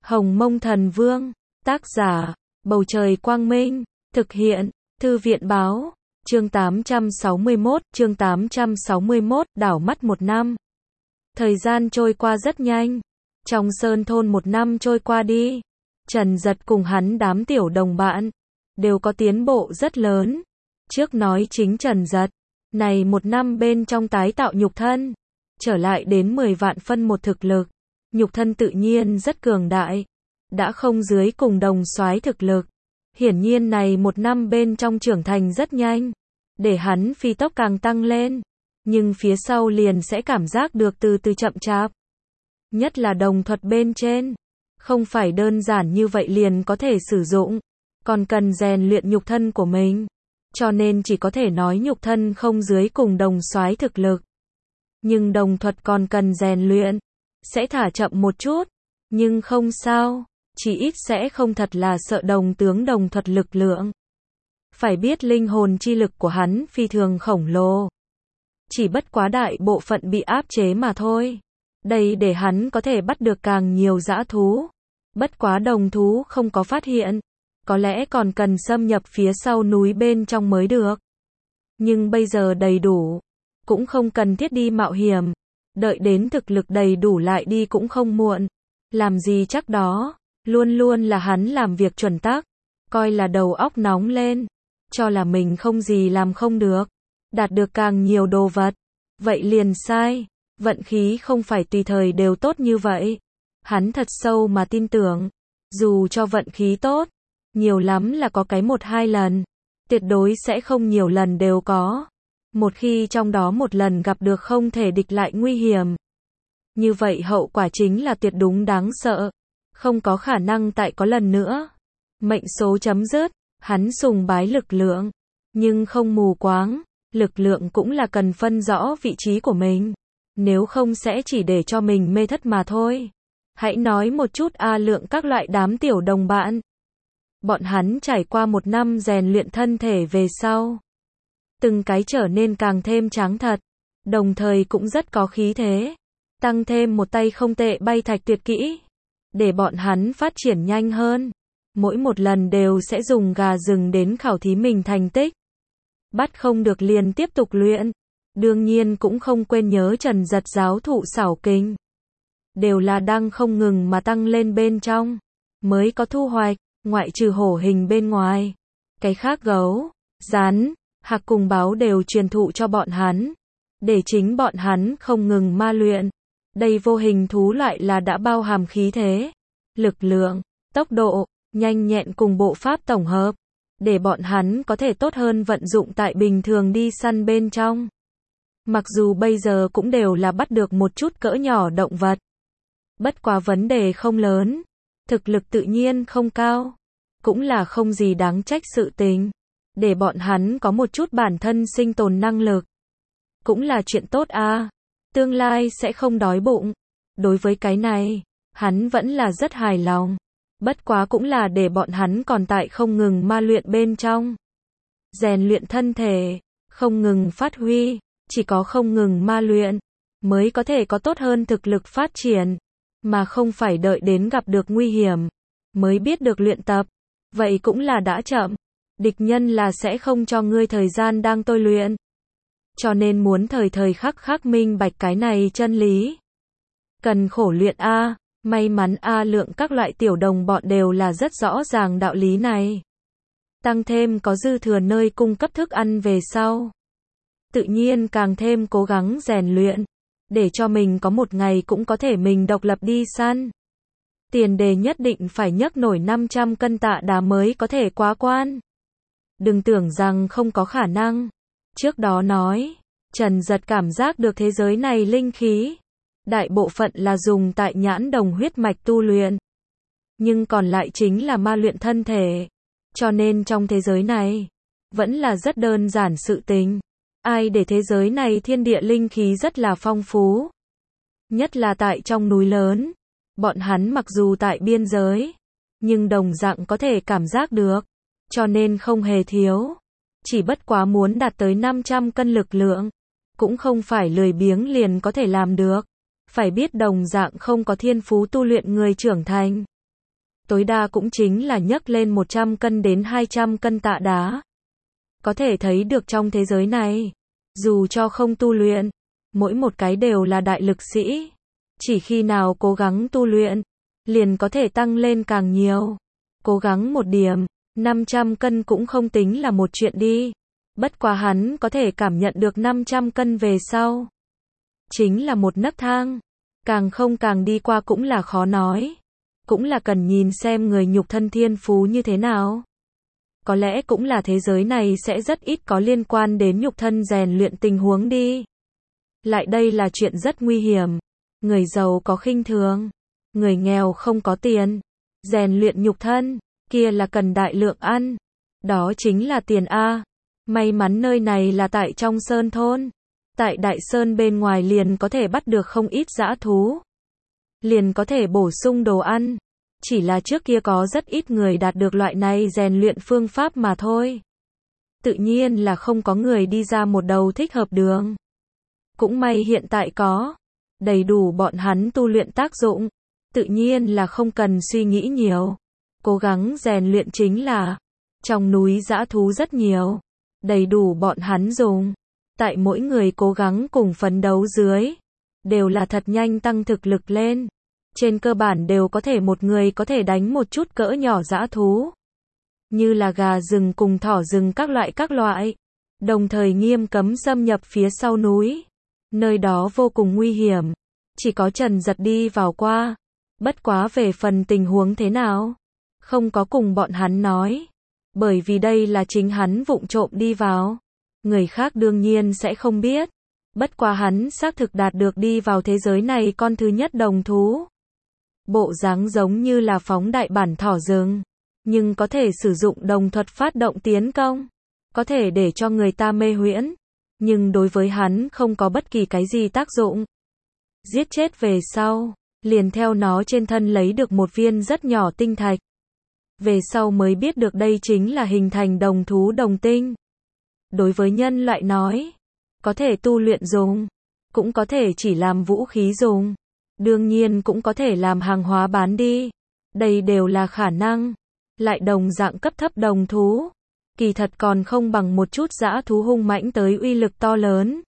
Hồng Mông Thần Vương, tác giả, Bầu Trời Quang Minh, thực hiện, Thư viện Báo, chương 861, đảo mắt một năm. Thời gian trôi qua rất nhanh, trong sơn thôn một năm trôi qua đi, Trần Dật cùng hắn đám tiểu đồng bạn, đều có tiến bộ rất lớn. Trước nói chính Trần Dật, này một năm bên trong tái tạo nhục thân, trở lại đến 10 vạn phân một thực lực, nhục thân tự nhiên rất cường đại, đã không dưới cùng đồng soái thực lực. Hiển nhiên này một năm bên trong trưởng thành rất nhanh, để hắn phi tốc càng tăng lên, nhưng phía sau liền sẽ cảm giác được từ từ chậm chạp. Nhất là đồng thuật bên trên, không phải đơn giản như vậy liền có thể sử dụng, còn cần rèn luyện nhục thân của mình, cho nên chỉ có thể nói nhục thân không dưới cùng đồng soái thực lực. Nhưng đồng thuật còn cần rèn luyện, sẽ thả chậm một chút, nhưng không sao, chỉ ít sẽ không thật là sợ đồng tướng đồng thuật lực lượng. Phải biết linh hồn chi lực của hắn phi thường khổng lồ, chỉ bất quá đại bộ phận bị áp chế mà thôi. Đây để hắn có thể bắt được càng nhiều dã thú. Bất quá đồng thú không có phát hiện, có lẽ còn cần xâm nhập phía sau núi bên trong mới được. Nhưng bây giờ đầy đủ, cũng không cần thiết đi mạo hiểm, đợi đến thực lực đầy đủ lại đi cũng không muộn. Làm gì chắc đó, luôn luôn là hắn làm việc chuẩn tắc, coi là đầu óc nóng lên, cho là mình không gì làm không được, đạt được càng nhiều đồ vật. Vậy liền sai, vận khí không phải tùy thời đều tốt như vậy. Hắn thật sâu mà tin tưởng, dù cho vận khí tốt, nhiều lắm là có cái 1-2 lần, tuyệt đối sẽ không nhiều lần đều có. Một khi trong đó một lần gặp được không thể địch lại nguy hiểm, như vậy hậu quả chính là tuyệt đúng đáng sợ, không có khả năng tại có lần nữa. Mệnh số chấm dứt, hắn sùng bái lực lượng, nhưng không mù quáng, lực lượng cũng là cần phân rõ vị trí của mình, nếu không sẽ chỉ để cho mình mê thất mà thôi. Hãy nói một chút Lượng các loại đám tiểu đồng bạn. Bọn hắn trải qua một năm rèn luyện thân thể về sau, từng cái trở nên càng thêm tráng thật, đồng thời cũng rất có khí thế. Tăng thêm một tay không tệ bay thạch tuyệt kỹ, để bọn hắn phát triển nhanh hơn. Mỗi một lần đều sẽ dùng gà rừng đến khảo thí mình thành tích. Bắt không được liền tiếp tục luyện. Đương nhiên cũng không quên nhớ Trần Dật giáo thụ xảo kình. Đều là đang không ngừng mà tăng lên bên trong, mới có thu hoạch, ngoại trừ hổ hình bên ngoài. Cái khác gấu, rắn, hạc cùng báo đều truyền thụ cho bọn hắn, để chính bọn hắn không ngừng ma luyện. Đây vô hình thú loại là đã bao hàm khí thế, lực lượng, tốc độ, nhanh nhẹn cùng bộ pháp tổng hợp, để bọn hắn có thể tốt hơn vận dụng tại bình thường đi săn bên trong. Mặc dù bây giờ cũng đều là bắt được một chút cỡ nhỏ động vật, bất quá vấn đề không lớn, thực lực tự nhiên không cao, cũng là không gì đáng trách sự tình, để bọn hắn có một chút bản thân sinh tồn năng lực, cũng là chuyện tốt a. Tương lai sẽ không đói bụng. Đối với cái này, hắn vẫn là rất hài lòng. Bất quá cũng là để bọn hắn còn tại không ngừng ma luyện bên trong. Rèn luyện thân thể, không ngừng phát huy, chỉ có không ngừng ma luyện, mới có thể có tốt hơn thực lực phát triển, mà không phải đợi đến gặp được nguy hiểm, mới biết được luyện tập. Vậy cũng là đã chậm. Địch nhân là sẽ không cho ngươi thời gian đang tôi luyện. Cho nên muốn thời thời khắc khắc minh bạch cái này chân lý. Cần khổ luyện a. May mắn Lượng các loại tiểu đồng bọn đều là rất rõ ràng đạo lý này. Tăng thêm có dư thừa nơi cung cấp thức ăn về sau, tự nhiên càng thêm cố gắng rèn luyện, để cho mình có một ngày cũng có thể mình độc lập đi săn. Tiền đề nhất định phải nhấc nổi 500 cân tạ đá mới có thể quá quan. Đừng tưởng rằng không có khả năng. Trước đó nói, Trần Dật cảm giác được thế giới này linh khí, đại bộ phận là dùng tại nhãn đồng huyết mạch tu luyện, nhưng còn lại chính là ma luyện thân thể, cho nên trong thế giới này, vẫn là rất đơn giản sự tình. Ai để thế giới này thiên địa linh khí rất là phong phú, nhất là tại trong núi lớn, bọn hắn mặc dù tại biên giới, nhưng đồng dạng có thể cảm giác được, cho nên không hề thiếu. Chỉ bất quá muốn đạt tới 500 cân lực lượng, cũng không phải lười biếng liền có thể làm được. Phải biết đồng dạng không có thiên phú tu luyện người trưởng thành, tối đa cũng chính là nhấc lên 100 cân đến 200 cân tạ đá. Có thể thấy được trong thế giới này, dù cho không tu luyện, mỗi một cái đều là đại lực sĩ. Chỉ khi nào cố gắng tu luyện, liền có thể tăng lên càng nhiều. Cố gắng một điểm, 500 cân cũng không tính là một chuyện đi. Bất quá hắn có thể cảm nhận được 500 cân về sau. Chính là một nấc thang. Càng không càng đi qua cũng là khó nói. Cũng là cần nhìn xem người nhục thân thiên phú như thế nào. Có lẽ cũng là thế giới này sẽ rất ít có liên quan đến nhục thân rèn luyện tình huống đi. Lại đây là chuyện rất nguy hiểm. Người giàu có khinh thường. Người nghèo không có tiền. Rèn luyện nhục thân, kia là cần đại lượng ăn. Đó chính là tiền A. May mắn nơi này là tại trong sơn thôn. Tại đại sơn bên ngoài liền có thể bắt được không ít dã thú. Liền có thể bổ sung đồ ăn. Chỉ là trước kia có rất ít người đạt được loại này rèn luyện phương pháp mà thôi. Tự nhiên là không có người đi ra một đầu thích hợp đường. Cũng may hiện tại có. Đầy đủ bọn hắn tu luyện tác dụng. Tự nhiên là không cần suy nghĩ nhiều. Cố gắng rèn luyện chính là. Trong núi dã thú rất nhiều. Đầy đủ bọn hắn dùng. Tại mỗi người cố gắng cùng phấn đấu dưới. Đều là thật nhanh tăng thực lực lên. Trên cơ bản đều có thể một người có thể đánh một chút cỡ nhỏ dã thú. Như là gà rừng cùng thỏ rừng các loại. Đồng thời nghiêm cấm xâm nhập phía sau núi. Nơi đó vô cùng nguy hiểm. Chỉ có Trần Giật đi vào qua. Bất quá về phần tình huống thế nào, không có cùng bọn hắn nói. Bởi vì đây là chính hắn vụng trộm đi vào. Người khác đương nhiên sẽ không biết. Bất quá hắn xác thực đạt được đi vào thế giới này con thứ nhất đồng thú. Bộ dáng giống như là phóng đại bản thỏ rừng. Nhưng có thể sử dụng đồng thuật phát động tiến công. Có thể để cho người ta mê huyễn. Nhưng đối với hắn không có bất kỳ cái gì tác dụng. Giết chết về sau, liền theo nó trên thân lấy được một viên rất nhỏ tinh thạch. Về sau mới biết được đây chính là hình thành đồng thú đồng tinh. Đối với nhân loại nói, có thể tu luyện dùng, cũng có thể chỉ làm vũ khí dùng. Đương nhiên cũng có thể làm hàng hóa bán đi. Đây đều là khả năng. Lại đồng dạng cấp thấp đồng thú. Kỳ thật còn không bằng một chút dã thú hung mãnh tới uy lực to lớn.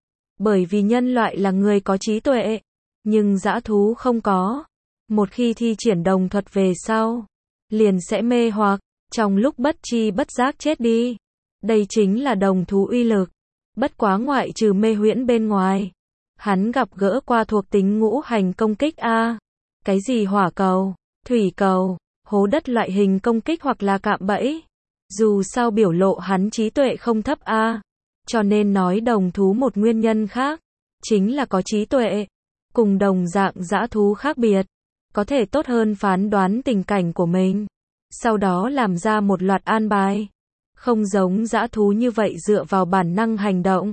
Bởi vì nhân loại là người có trí tuệ. Nhưng dã thú không có. Một khi thi triển đồng thuật về sau, liền sẽ mê hoặc, trong lúc bất tri bất giác chết đi. Đây chính là đồng thú uy lực. Bất quá ngoại trừ mê huyễn bên ngoài. Hắn gặp gỡ qua thuộc tính ngũ hành công kích A. Cái gì hỏa cầu, thủy cầu, hố đất loại hình công kích hoặc là cạm bẫy. Dù sao biểu lộ hắn trí tuệ không thấp A. Cho nên nói đồng thú một nguyên nhân khác. Chính là có trí tuệ. Cùng đồng dạng dã thú khác biệt. Có thể tốt hơn phán đoán tình cảnh của mình. Sau đó làm ra một loạt an bài. Không giống dã thú như vậy dựa vào bản năng hành động.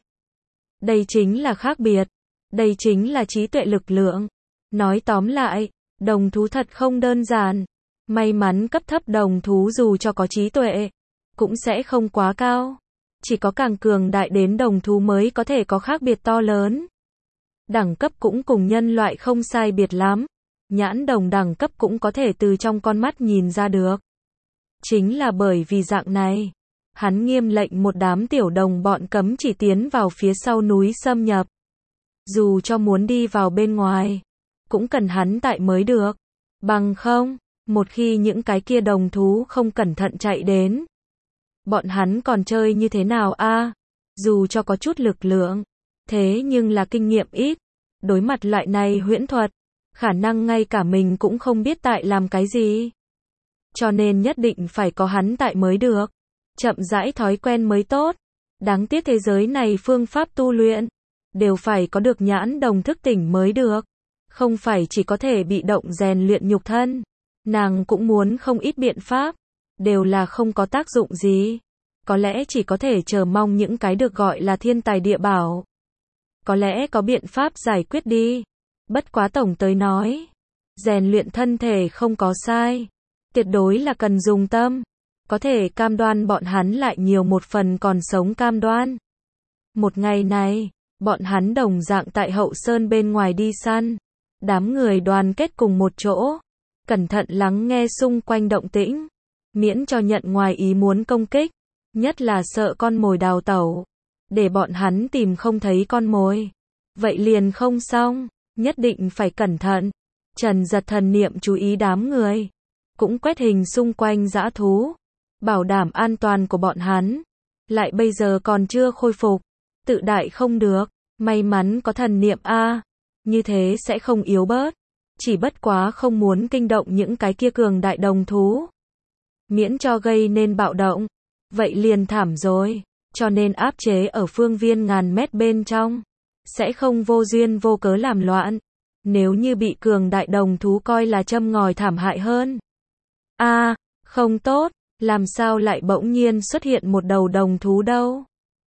Đây chính là khác biệt. Đây chính là trí tuệ lực lượng. Nói tóm lại, đồng thú thật không đơn giản. May mắn cấp thấp đồng thú dù cho có trí tuệ, cũng sẽ không quá cao. Chỉ có càng cường đại đến đồng thú mới có thể có khác biệt to lớn. Đẳng cấp cũng cùng nhân loại không sai biệt lắm. Nhãn đồng đẳng cấp cũng có thể từ trong con mắt nhìn ra được. Chính là bởi vì dạng này, hắn nghiêm lệnh một đám tiểu đồng bọn cấm chỉ tiến vào phía sau núi xâm nhập. Dù cho muốn đi vào bên ngoài, cũng cần hắn tại mới được. Bằng không, một khi những cái kia đồng thú không cẩn thận chạy đến, bọn hắn còn chơi như thế nào a? Dù cho có chút lực lượng, thế nhưng là kinh nghiệm ít. Đối mặt loại này huyễn thuật, khả năng ngay cả mình cũng không biết tại làm cái gì. Cho nên nhất định phải có hắn tại mới được. Chậm rãi thói quen mới tốt. Đáng tiếc thế giới này phương pháp tu luyện đều phải có được nhãn đồng thức tỉnh mới được. Không phải chỉ có thể bị động rèn luyện nhục thân. Nàng cũng muốn không ít biện pháp. Đều là không có tác dụng gì. Có lẽ chỉ có thể chờ mong những cái được gọi là thiên tài địa bảo. Có lẽ có biện pháp giải quyết đi. Bất quá tổng tới nói, rèn luyện thân thể không có sai. Tuyệt đối là cần dùng tâm. Có thể cam đoan bọn hắn lại nhiều một phần còn sống cam đoan. Một ngày này, bọn hắn đồng dạng tại hậu sơn bên ngoài đi săn. Đám người đoàn kết cùng một chỗ. cẩn thận lắng nghe xung quanh động tĩnh, miễn cho nhận ngoài ý muốn công kích, nhất là sợ con mồi đào tẩu, để bọn hắn tìm không thấy con mồi. Vậy liền không xong, nhất định phải cẩn thận. Trần Giật thần niệm chú ý đám người, cũng quét hình xung quanh dã thú, bảo đảm an toàn của bọn hắn. Lại bây giờ còn chưa khôi phục, tự đại không được, may mắn có thần niệm a, như thế sẽ không yếu bớt. Chỉ bất quá không muốn kinh động những cái kia cường đại đồng thú, miễn cho gây nên bạo động, vậy liền thảm rồi. Cho nên áp chế ở phương viên ngàn mét bên trong, sẽ không vô duyên vô cớ làm loạn. Nếu như bị cường đại đồng thú coi là châm ngòi thảm hại hơn. A, không tốt, làm sao lại bỗng nhiên xuất hiện một đầu đồng thú đâu?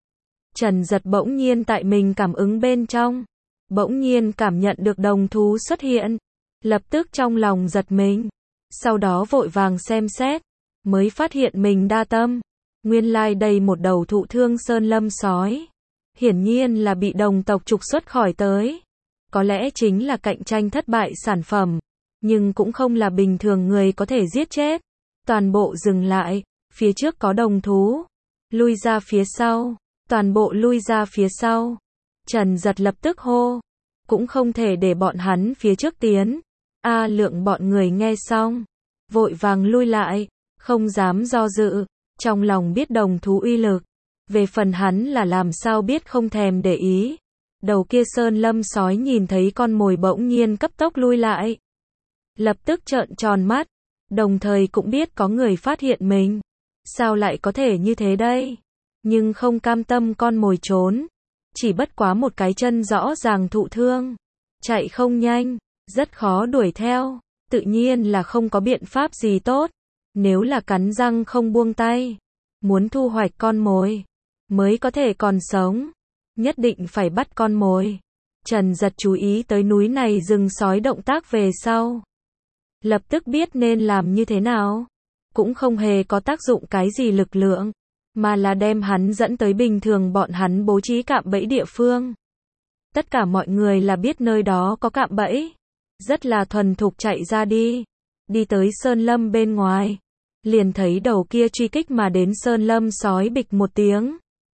Trần Giật bỗng nhiên tại mình cảm ứng bên trong, bỗng nhiên cảm nhận được đồng thú xuất hiện, lập tức trong lòng giật mình, sau đó vội vàng xem xét, mới phát hiện mình đa tâm, nguyên lai đây một đầu thụ thương sơn lâm sói, hiển nhiên là bị đồng tộc trục xuất khỏi tới. Có lẽ chính là cạnh tranh thất bại sản phẩm, nhưng cũng không là bình thường người có thể giết chết. Toàn bộ dừng lại, phía trước có đồng thú, lui ra phía sau, toàn bộ lui ra phía sau. Trần Giật lập tức hô, cũng không thể để bọn hắn phía trước tiến. A Lượng bọn người nghe xong, vội vàng lui lại, không dám do dự, trong lòng biết đồng thú uy lực. Về phần hắn là làm sao biết không thèm để ý. Đầu kia sơn lâm sói nhìn thấy con mồi bỗng nhiên cấp tốc lui lại, lập tức trợn tròn mắt, đồng thời cũng biết có người phát hiện mình. Sao lại có thể như thế đây? Nhưng không cam tâm con mồi trốn, chỉ bất quá một cái chân rõ ràng thụ thương, chạy không nhanh, rất khó đuổi theo, tự nhiên là không có biện pháp gì tốt. Nếu là cắn răng không buông tay, muốn thu hoạch con mồi, mới có thể còn sống, nhất định phải bắt con mồi. Trần Giật chú ý tới núi này rừng sói động tác về sau, lập tức biết nên làm như thế nào, cũng không hề có tác dụng cái gì lực lượng, mà là đem hắn dẫn tới bình thường bọn hắn bố trí cạm bẫy địa phương. Tất cả mọi người là biết nơi đó có cạm bẫy, rất là thuần thục chạy ra đi tới sơn lâm bên ngoài, liền thấy đầu kia truy kích mà đến sơn lâm sói bịch một tiếng,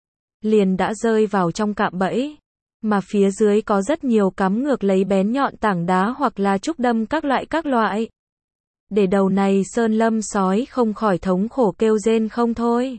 liền đã rơi vào trong cạm bẫy, mà phía dưới có rất nhiều cắm ngược lấy bén nhọn tảng đá hoặc là trúc đâm các loại. Để đầu này sơn lâm sói không khỏi thống khổ kêu rên không thôi.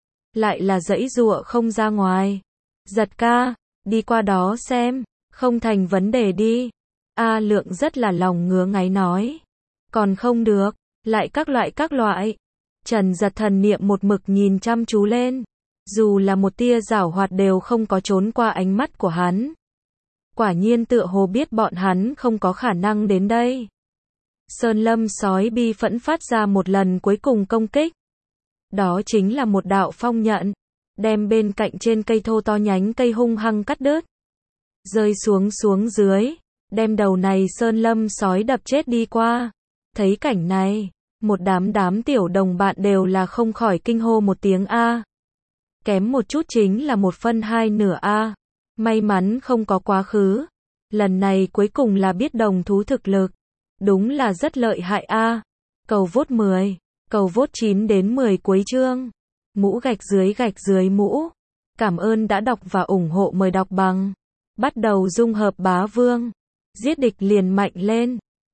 Lại là giãy giụa không ra ngoài. Giật ca, đi qua đó xem, không thành vấn đề đi. A Lượng rất là lòng ngứa ngáy nói. Còn không được, lại các loại. Trần Giật thần niệm một mực nhìn chăm chú lên. Dù là một tia giảo hoạt đều không có trốn qua ánh mắt của hắn. Quả nhiên tựa hồ biết bọn hắn không có khả năng đến đây. Sơn lâm sói bi phẫn phát ra một lần cuối cùng công kích. Đó chính là một đạo phong nhận, đem bên cạnh trên cây thô to nhánh cây hung hăng cắt đứt. Rơi xuống dưới, đem đầu này sơn lâm sói đập chết đi qua. Thấy cảnh này, một đám tiểu đồng bạn đều là không khỏi kinh hô một tiếng A. Kém một chút chính là 1/2 A. May mắn không có quá khứ. Lần này cuối cùng là biết đồng thú thực lực. Đúng là rất lợi hại A. Cầu vote 10. Cầu vote 9 đến 10 cuối chương. Mũ gạch dưới mũ. Cảm ơn đã đọc và ủng hộ, mời đọc bằng. Bắt đầu dung hợp bá vương. Giết địch liền mạnh lên.